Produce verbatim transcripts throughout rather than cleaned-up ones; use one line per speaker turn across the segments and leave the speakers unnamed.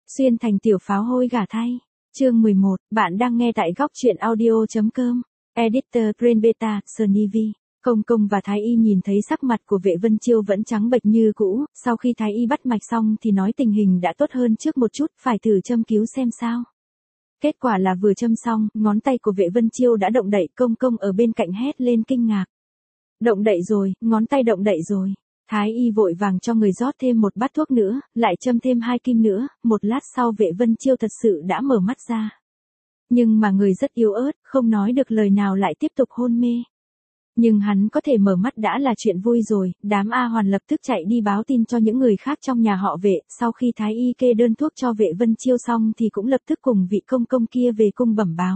Xuyên thành tiểu pháo hôi gả thay. Chương mười một, bạn đang nghe tại góc truyện audio.com. Editor Brain Beta, Sunny V. Công Công và Thái Y nhìn thấy sắc mặt của Vệ Vân Chiêu vẫn trắng bệch như cũ, sau khi Thái Y bắt mạch xong thì nói tình hình đã tốt hơn trước một chút, phải thử châm cứu xem sao. Kết quả là vừa châm xong, ngón tay của Vệ Vân Chiêu đã động đậy. Công Công ở bên cạnh hét lên kinh ngạc. Động đậy rồi, ngón tay động đậy rồi. Thái Y vội vàng cho người rót thêm một bát thuốc nữa, lại châm thêm hai kim nữa, một lát sau Vệ Vân Chiêu thật sự đã mở mắt ra. Nhưng mà người rất yếu ớt, không nói được lời nào lại tiếp tục hôn mê. Nhưng hắn có thể mở mắt đã là chuyện vui rồi, đám A Hoàn lập tức chạy đi báo tin cho những người khác trong nhà họ Vệ, sau khi Thái Y kê đơn thuốc cho Vệ Vân Chiêu xong thì cũng lập tức cùng vị công công kia về cung bẩm báo.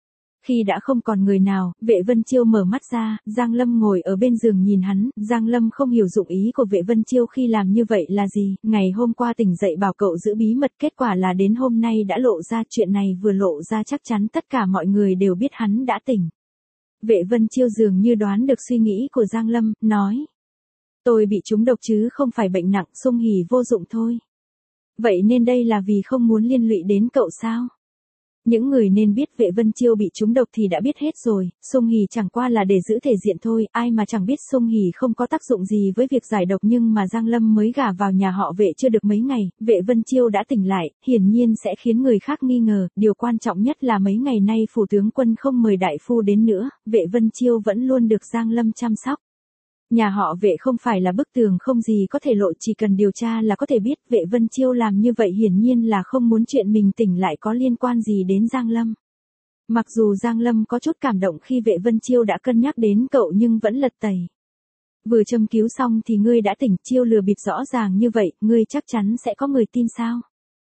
Khi đã không còn người nào, Vệ Vân Chiêu mở mắt ra, Giang Lâm ngồi ở bên giường nhìn hắn, Giang Lâm không hiểu dụng ý của Vệ Vân Chiêu khi làm như vậy là gì, ngày hôm qua tỉnh dậy bảo cậu giữ bí mật, kết quả là đến hôm nay đã lộ ra, chuyện này vừa lộ ra chắc chắn tất cả mọi người đều biết hắn đã tỉnh. Vệ Vân Chiêu dường như đoán được suy nghĩ của Giang Lâm, nói. Tôi bị trúng độc chứ không phải bệnh nặng, Sung Hỉ vô dụng thôi. Vậy nên đây là vì không muốn liên lụy đến cậu sao? Những người nên biết Vệ Vân Chiêu bị trúng độc thì đã biết hết rồi, Sung Hỉ chẳng qua là để giữ thể diện thôi, ai mà chẳng biết Sung Hỉ không có tác dụng gì với việc giải độc, nhưng mà Giang Lâm mới gả vào nhà họ Vệ chưa được mấy ngày, Vệ Vân Chiêu đã tỉnh lại, hiển nhiên sẽ khiến người khác nghi ngờ, điều quan trọng nhất là mấy ngày nay phủ tướng quân không mời đại phu đến nữa, Vệ Vân Chiêu vẫn luôn được Giang Lâm chăm sóc. Nhà họ Vệ không phải là bức tường không gì có thể lộ, chỉ cần điều tra là có thể biết. Vệ Vân Chiêu làm như vậy hiển nhiên là không muốn chuyện mình tỉnh lại có liên quan gì đến Giang Lâm. Mặc dù Giang Lâm có chút cảm động khi Vệ Vân Chiêu đã cân nhắc đến cậu nhưng vẫn lật tẩy. Vừa châm cứu xong thì ngươi đã tỉnh, Chiêu lừa bịp rõ ràng như vậy, ngươi chắc chắn sẽ có người tin sao?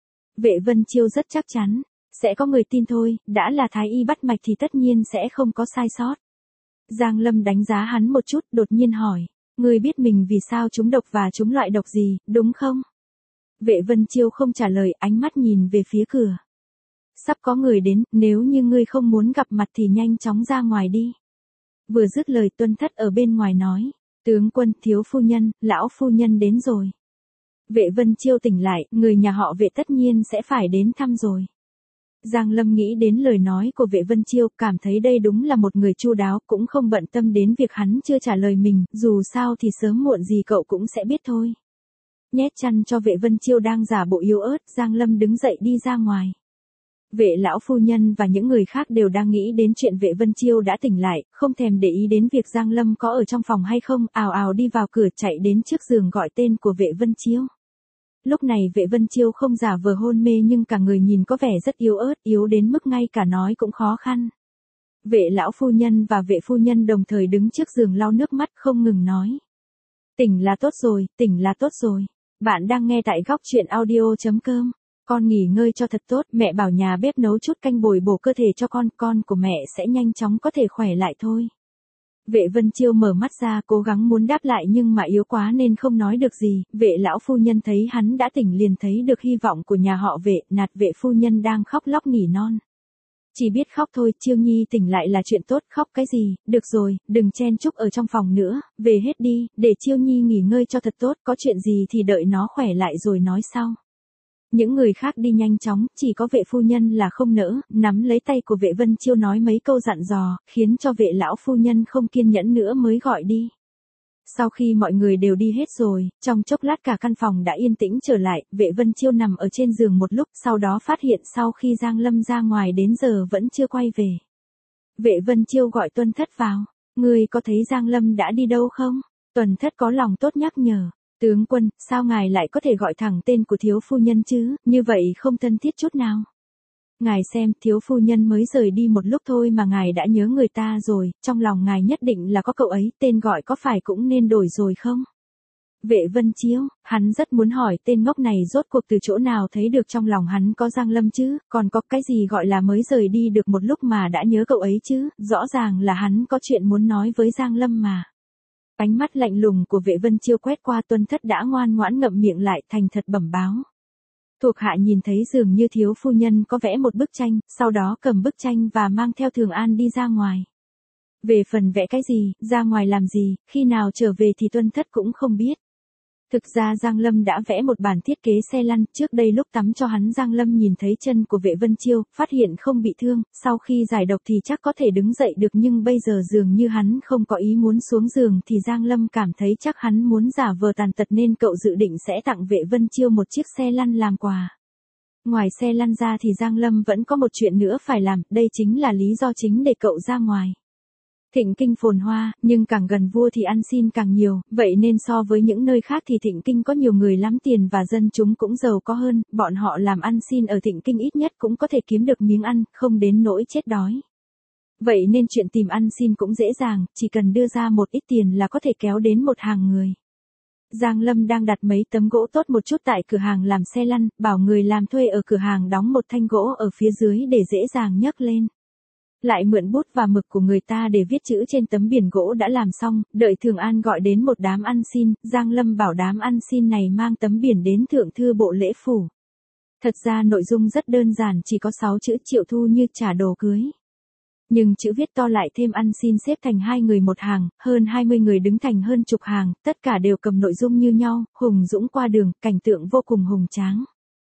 Vệ Vân Chiêu rất chắc chắn, sẽ có người tin thôi, đã là Thái Y bắt mạch thì tất nhiên sẽ không có sai sót. Giang Lâm đánh giá hắn một chút, đột nhiên hỏi, ngươi biết mình vì sao trúng độc và trúng loại độc gì, đúng không? Vệ Vân Chiêu không trả lời, ánh mắt nhìn về phía cửa. Sắp có người đến, nếu như ngươi không muốn gặp mặt thì nhanh chóng ra ngoài đi. Vừa dứt lời Tuân Thất ở bên ngoài nói, tướng quân, thiếu phu nhân, lão phu nhân đến rồi. Vệ Vân Chiêu tỉnh lại, người nhà họ Vệ tất nhiên sẽ phải đến thăm rồi. Giang Lâm nghĩ đến lời nói của Vệ Vân Chiêu, cảm thấy đây đúng là một người chu đáo, cũng không bận tâm đến việc hắn chưa trả lời mình, dù sao thì sớm muộn gì cậu cũng sẽ biết thôi. Nhét chăn cho Vệ Vân Chiêu đang giả bộ yếu ớt, Giang Lâm đứng dậy đi ra ngoài. Vệ lão phu nhân và những người khác đều đang nghĩ đến chuyện Vệ Vân Chiêu đã tỉnh lại, không thèm để ý đến việc Giang Lâm có ở trong phòng hay không, ào ào đi vào cửa chạy đến trước giường gọi tên của Vệ Vân Chiêu. Lúc này Vệ Vân Chiêu không giả vờ hôn mê nhưng cả người nhìn có vẻ rất yếu ớt, yếu đến mức ngay cả nói cũng khó khăn. Vệ lão phu nhân và Vệ phu nhân đồng thời đứng trước giường lau nước mắt không ngừng nói. Tỉnh là tốt rồi, tỉnh là tốt rồi. Bạn đang nghe tại góc truyện audio.com. Con nghỉ ngơi cho thật tốt, mẹ bảo nhà bếp nấu chút canh bồi bổ cơ thể cho con, con của mẹ sẽ nhanh chóng có thể khỏe lại thôi. Vệ Vân Chiêu mở mắt ra, cố gắng muốn đáp lại nhưng mà yếu quá nên không nói được gì. Vệ lão phu nhân thấy hắn đã tỉnh liền thấy được hy vọng của nhà họ Vệ, nạt Vệ phu nhân đang khóc lóc nỉ non. Chỉ biết khóc thôi, Chiêu Nhi tỉnh lại là chuyện tốt, khóc cái gì, được rồi, đừng chen chúc ở trong phòng nữa, về hết đi, để Chiêu Nhi nghỉ ngơi cho thật tốt, có chuyện gì thì đợi nó khỏe lại rồi nói sau. Những người khác đi nhanh chóng, chỉ có Vệ phu nhân là không nỡ, nắm lấy tay của Vệ Vân Chiêu nói mấy câu dặn dò, khiến cho Vệ lão phu nhân không kiên nhẫn nữa mới gọi đi. Sau khi mọi người đều đi hết rồi, trong chốc lát cả căn phòng đã yên tĩnh trở lại, Vệ Vân Chiêu nằm ở trên giường một lúc, sau đó phát hiện sau khi Giang Lâm ra ngoài đến giờ vẫn chưa quay về. Vệ Vân Chiêu gọi Tuân Thất vào, ngươi có thấy Giang Lâm đã đi đâu không? Tuân Thất có lòng tốt nhắc nhở. Tướng quân, sao ngài lại có thể gọi thẳng tên của thiếu phu nhân chứ, như vậy không thân thiết chút nào. Ngài xem, thiếu phu nhân mới rời đi một lúc thôi mà ngài đã nhớ người ta rồi, trong lòng ngài nhất định là có cậu ấy, tên gọi có phải cũng nên đổi rồi không? Vệ Vân Chiêu, hắn rất muốn hỏi tên ngốc này rốt cuộc từ chỗ nào thấy được trong lòng hắn có Giang Lâm chứ, còn có cái gì gọi là mới rời đi được một lúc mà đã nhớ cậu ấy chứ, rõ ràng là hắn có chuyện muốn nói với Giang Lâm mà. Ánh mắt lạnh lùng của Vệ Vân Chiêu quét qua, Tuân Thất đã ngoan ngoãn ngậm miệng lại, thành thật bẩm báo. Thuộc hạ nhìn thấy dường như thiếu phu nhân có vẽ một bức tranh, sau đó cầm bức tranh và mang theo Thường An đi ra ngoài. Về phần vẽ cái gì, ra ngoài làm gì, khi nào trở về thì Tuân Thất cũng không biết. Thực ra Giang Lâm đã vẽ một bản thiết kế xe lăn, trước đây lúc tắm cho hắn Giang Lâm nhìn thấy chân của Vệ Vân Chiêu, phát hiện không bị thương, sau khi giải độc thì chắc có thể đứng dậy được nhưng bây giờ dường như hắn không có ý muốn xuống giường thì Giang Lâm cảm thấy chắc hắn muốn giả vờ tàn tật nên cậu dự định sẽ tặng Vệ Vân Chiêu một chiếc xe lăn làm quà. Ngoài xe lăn ra thì Giang Lâm vẫn có một chuyện nữa phải làm, đây chính là lý do chính để cậu ra ngoài. Thịnh Kinh phồn hoa, nhưng càng gần vua thì ăn xin càng nhiều, vậy nên so với những nơi khác thì Thịnh Kinh có nhiều người lắm tiền và dân chúng cũng giàu có hơn, bọn họ làm ăn xin ở Thịnh Kinh ít nhất cũng có thể kiếm được miếng ăn, không đến nỗi chết đói. Vậy nên chuyện tìm ăn xin cũng dễ dàng, chỉ cần đưa ra một ít tiền là có thể kéo đến một hàng người. Giang Lâm đang đặt mấy tấm gỗ tốt một chút tại cửa hàng làm xe lăn, bảo người làm thuê ở cửa hàng đóng một thanh gỗ ở phía dưới để dễ dàng nhấc lên. Lại mượn bút và mực của người ta để viết chữ trên tấm biển gỗ đã làm xong, đợi Thường An gọi đến một đám ăn xin, Giang Lâm bảo đám ăn xin này mang tấm biển đến thượng thư bộ lễ phủ. Thật ra nội dung rất đơn giản, chỉ có sáu chữ Triệu Thu Như trả đồ cưới. Nhưng chữ viết to lại thêm ăn xin xếp thành hai người một hàng, hơn hai mươi người đứng thành hơn chục hàng, tất cả đều cầm nội dung như nhau, hùng dũng qua đường, cảnh tượng vô cùng hùng tráng.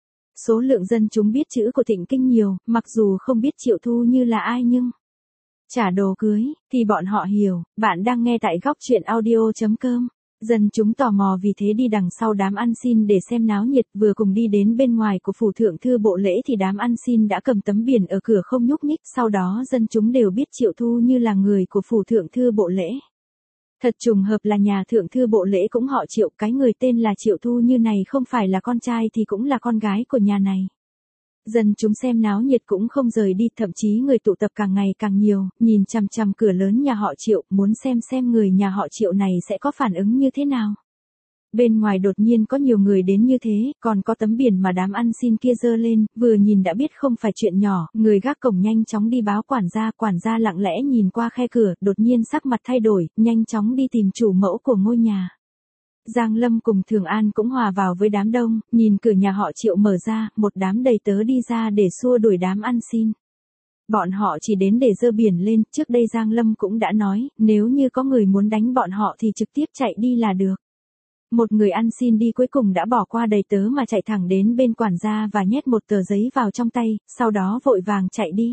Số lượng dân chúng biết chữ của Thịnh Kinh nhiều, mặc dù không biết Triệu Thu Như là ai nhưng trả đồ cưới, thì bọn họ hiểu. Bạn đang nghe tại góc truyện audio chấm com. Dân chúng tò mò vì thế đi đằng sau đám ăn xin để xem náo nhiệt, vừa cùng đi đến bên ngoài của phủ thượng thư bộ lễ thì đám ăn xin đã cầm tấm biển ở cửa không nhúc nhích, sau đó dân chúng đều biết Triệu Thu Như là người của phủ thượng thư bộ lễ. Thật trùng hợp là nhà thượng thư bộ lễ cũng họ Triệu, cái người tên là Triệu Thu Như này không phải là con trai thì cũng là con gái của nhà này. Dân chúng xem náo nhiệt cũng không rời đi, thậm chí người tụ tập càng ngày càng nhiều, nhìn chằm chằm cửa lớn nhà họ Triệu, muốn xem xem người nhà họ Triệu này sẽ có phản ứng như thế nào. Bên ngoài đột nhiên có nhiều người đến như thế, còn có tấm biển mà đám ăn xin kia giơ lên, vừa nhìn đã biết không phải chuyện nhỏ, người gác cổng nhanh chóng đi báo quản gia, quản gia lặng lẽ nhìn qua khe cửa, đột nhiên sắc mặt thay đổi, nhanh chóng đi tìm chủ mẫu của ngôi nhà. Giang Lâm cùng Thường An cũng hòa vào với đám đông, nhìn cửa nhà họ Triệu mở ra, một đám đầy tớ đi ra để xua đuổi đám ăn xin. Bọn họ chỉ đến để dơ biển lên, trước đây Giang Lâm cũng đã nói, nếu như có người muốn đánh bọn họ thì trực tiếp chạy đi là được. Một người ăn xin đi cuối cùng đã bỏ qua đầy tớ mà chạy thẳng đến bên quản gia và nhét một tờ giấy vào trong tay, sau đó vội vàng chạy đi.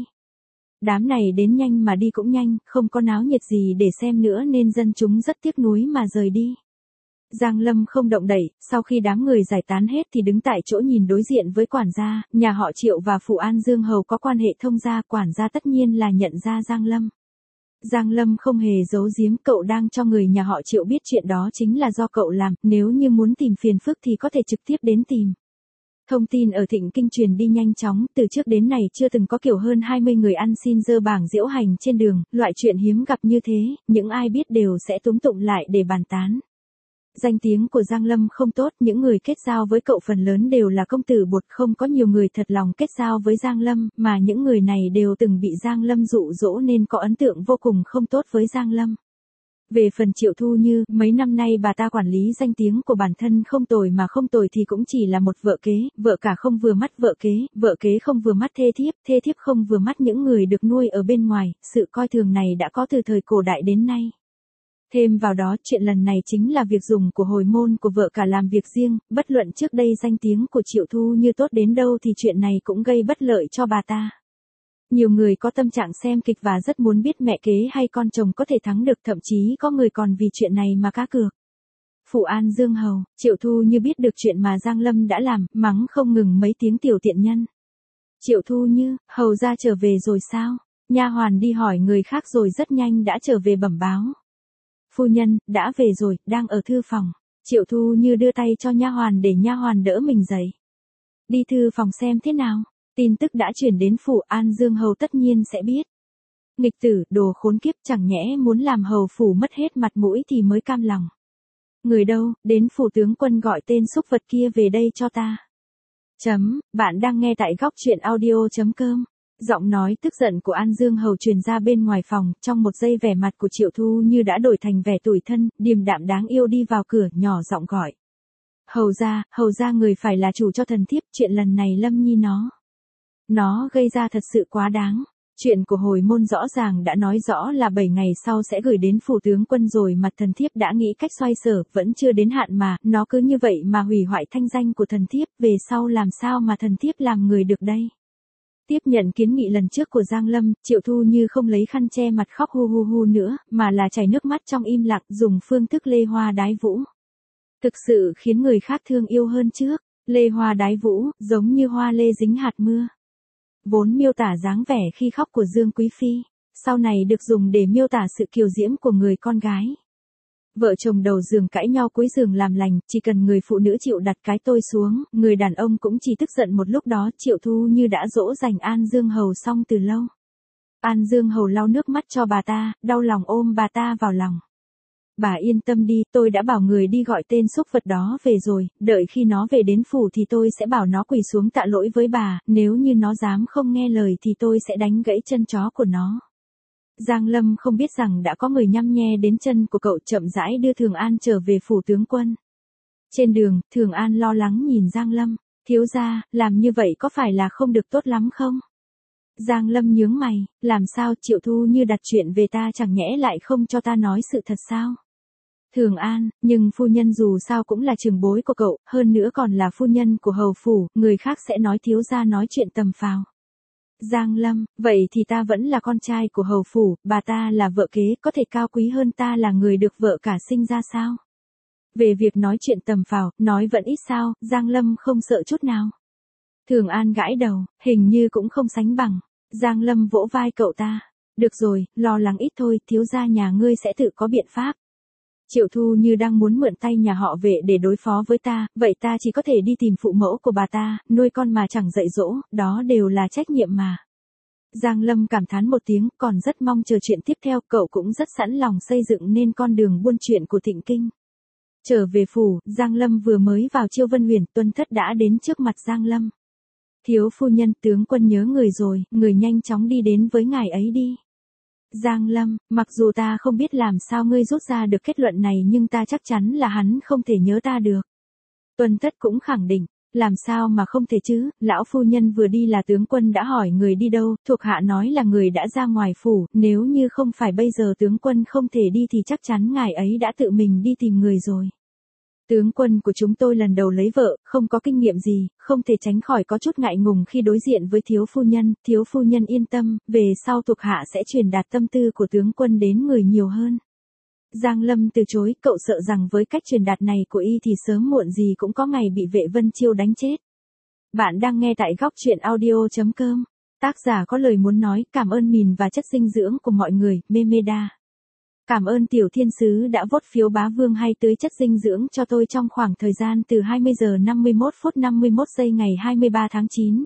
Đám này đến nhanh mà đi cũng nhanh, không có náo nhiệt gì để xem nữa nên dân chúng rất tiếc nuối mà rời đi. Giang Lâm không động đậy, sau khi đám người giải tán hết thì đứng tại chỗ nhìn đối diện với quản gia, nhà họ Triệu và phủ An Dương Hầu có quan hệ thông gia, quản gia tất nhiên là nhận ra Giang Lâm. Giang Lâm không hề giấu giếm, cậu đang cho người nhà họ Triệu biết chuyện đó chính là do cậu làm, nếu như muốn tìm phiền phức thì có thể trực tiếp đến tìm. Thông tin ở Thịnh Kinh truyền đi nhanh chóng, từ trước đến nay chưa từng có kiểu hơn hai mươi người ăn xin dơ bảng diễu hành trên đường, loại chuyện hiếm gặp như thế, những ai biết đều sẽ túm tụng lại để bàn tán. Danh tiếng của Giang Lâm không tốt, những người kết giao với cậu phần lớn đều là công tử bột, không có nhiều người thật lòng kết giao với Giang Lâm, mà những người này đều từng bị Giang Lâm dụ dỗ nên có ấn tượng vô cùng không tốt với Giang Lâm. Về phần Triệu Thu Như, mấy năm nay bà ta quản lý danh tiếng của bản thân không tồi mà không tồi thì cũng chỉ là một vợ kế, vợ cả không vừa mắt vợ kế, vợ kế không vừa mắt thê thiếp, thê thiếp không vừa mắt những người được nuôi ở bên ngoài, sự coi thường này đã có từ thời cổ đại đến nay. Thêm vào đó, chuyện lần này chính là việc dùng của hồi môn của vợ cả làm việc riêng, bất luận trước đây danh tiếng của Triệu Thu Như tốt đến đâu thì chuyện này cũng gây bất lợi cho bà ta. Nhiều người có tâm trạng xem kịch và rất muốn biết mẹ kế hay con chồng có thể thắng được, thậm chí có người còn vì chuyện này mà cá cược. Phủ An Dương Hầu, Triệu Thu Như biết được chuyện mà Giang Lâm đã làm, mắng không ngừng mấy tiếng tiểu tiện nhân. Triệu Thu Như, hầu ra trở về rồi sao? Nha hoàn đi hỏi người khác rồi rất nhanh đã trở về bẩm báo. Phu nhân, đã về rồi, đang ở thư phòng. Triệu Thu Như đưa tay cho nha hoàn để nha hoàn đỡ mình dậy. Đi thư phòng xem thế nào. Tin tức đã chuyển đến phủ An Dương Hầu tất nhiên sẽ biết. Nghịch tử, đồ khốn kiếp, chẳng nhẽ muốn làm hầu phủ mất hết mặt mũi thì mới cam lòng. Người đâu, đến phủ tướng quân gọi tên xúc vật kia về đây cho ta. Chấm, bạn đang nghe tại góc truyện audio chấm com. Giọng nói tức giận của An Dương Hầu truyền ra bên ngoài phòng, trong một giây vẻ mặt của Triệu Thu Như đã đổi thành vẻ tủi thân, điềm đạm đáng yêu đi vào cửa, nhỏ giọng gọi. Hầu ra, hầu ra người phải là chủ cho thần thiếp, chuyện lần này Lâm Nhi nó. Nó gây ra thật sự quá đáng. Chuyện của hồi môn rõ ràng đã nói rõ là bảy ngày sau sẽ gửi đến phủ tướng quân rồi mà thần thiếp đã nghĩ cách xoay sở, vẫn chưa đến hạn mà, nó cứ như vậy mà hủy hoại thanh danh của thần thiếp, về sau làm sao mà thần thiếp làm người được đây. Tiếp nhận kiến nghị lần trước của Giang Lâm, Triệu Thu Như không lấy khăn che mặt khóc hu hu hu nữa, mà là chảy nước mắt trong im lặng, dùng phương thức lê hoa đái vũ. Thực sự khiến người khác thương yêu hơn trước, lê hoa đái vũ, giống như hoa lê dính hạt mưa. Vốn miêu tả dáng vẻ khi khóc của Dương Quý Phi, sau này được dùng để miêu tả sự kiều diễm của người con gái. Vợ chồng đầu giường cãi nhau cuối giường làm lành, chỉ cần người phụ nữ chịu đặt cái tôi xuống, người đàn ông cũng chỉ tức giận một lúc đó. Triệu Thu Như đã dỗ dành An Dương Hầu xong từ lâu. An Dương Hầu lau nước mắt cho bà ta, đau lòng ôm bà ta vào lòng. Bà yên tâm đi, tôi đã bảo người đi gọi tên súc vật đó về rồi, đợi khi nó về đến phủ thì tôi sẽ bảo nó quỳ xuống tạ lỗi với bà, nếu như nó dám không nghe lời thì tôi sẽ đánh gãy chân chó của nó. Giang Lâm không biết rằng đã có người nhăm nhe đến chân của cậu, chậm rãi đưa Thường An trở về phủ tướng quân. Trên đường, Thường An lo lắng nhìn Giang Lâm, thiếu gia, làm như vậy có phải là không được tốt lắm không? Giang Lâm nhướng mày, làm sao Triệu Thu Như đặt chuyện về ta chẳng nhẽ lại không cho ta nói sự thật sao? Thường An, nhưng phu nhân dù sao cũng là trưởng bối của cậu, hơn nữa còn là phu nhân của hầu phủ, người khác sẽ nói thiếu gia nói chuyện tầm phào. Giang Lâm, vậy thì ta vẫn là con trai của hầu phủ, bà ta là vợ kế, có thể cao quý hơn ta là người được vợ cả sinh ra sao? Về việc nói chuyện tầm phào, nói vẫn ít sao, Giang Lâm không sợ chút nào. Thường An gãi đầu, hình như cũng không sánh bằng. Giang Lâm vỗ vai cậu ta. Được rồi, lo lắng ít thôi, thiếu gia nhà ngươi sẽ tự có biện pháp. Triệu Thu Như đang muốn mượn tay nhà họ Vệ để đối phó với ta, vậy ta chỉ có thể đi tìm phụ mẫu của bà ta, nuôi con mà chẳng dạy dỗ, đó đều là trách nhiệm mà. Giang Lâm cảm thán một tiếng, còn rất mong chờ chuyện tiếp theo, cậu cũng rất sẵn lòng xây dựng nên con đường buôn chuyện của Thịnh Kinh. Trở về phủ, Giang Lâm vừa mới vào Chiêu Vân Huyền, Tuân Thất đã đến trước mặt Giang Lâm. Thiếu phu nhân, tướng quân nhớ người rồi, người nhanh chóng đi đến với ngài ấy đi. Giang Lâm, mặc dù ta không biết làm sao ngươi rút ra được kết luận này nhưng ta chắc chắn là hắn không thể nhớ ta được. Tuân Thất cũng khẳng định, làm sao mà không thể chứ, lão phu nhân vừa đi là tướng quân đã hỏi người đi đâu, thuộc hạ nói là người đã ra ngoài phủ, nếu như không phải bây giờ tướng quân không thể đi thì chắc chắn ngài ấy đã tự mình đi tìm người rồi. Tướng quân của chúng tôi lần đầu lấy vợ, không có kinh nghiệm gì, không thể tránh khỏi có chút ngại ngùng khi đối diện với thiếu phu nhân, thiếu phu nhân yên tâm, về sau thuộc hạ sẽ truyền đạt tâm tư của tướng quân đến người nhiều hơn. Giang Lâm từ chối, cậu sợ rằng với cách truyền đạt này của y thì sớm muộn gì cũng có ngày bị Vệ Vân Chiêu đánh chết. Bạn đang nghe tại góc truyện audio chấm com. Tác giả có lời muốn nói, cảm ơn mìn và chất dinh dưỡng của mọi người, Memeda. Cảm ơn Tiểu Thiên Sứ đã vote phiếu bá vương hay tưới chất dinh dưỡng cho tôi trong khoảng thời gian từ hai mươi giờ năm mươi mốt phút năm mươi mốt giây ngày hai mươi ba tháng chín.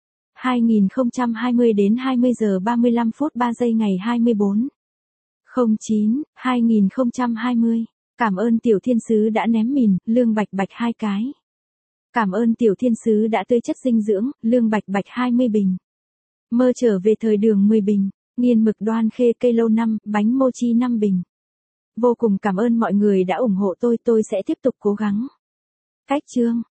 hai nghìn không trăm hai mươi đến hai mươi giờ ba mươi lăm phút ba giây ngày hai mươi bốn. không chín, hai nghìn không trăm hai mươi. Cảm ơn Tiểu Thiên Sứ đã ném mìn, lương bạch bạch hai cái. Cảm ơn Tiểu Thiên Sứ đã tưới chất dinh dưỡng, lương bạch bạch hai mươi bình. Mơ trở về thời đường mười bình. Nghiên mực đoan khê cây lâu năm, bánh mochi năm bình. Vô cùng cảm ơn mọi người đã ủng hộ tôi, tôi sẽ tiếp tục cố gắng. Cách chương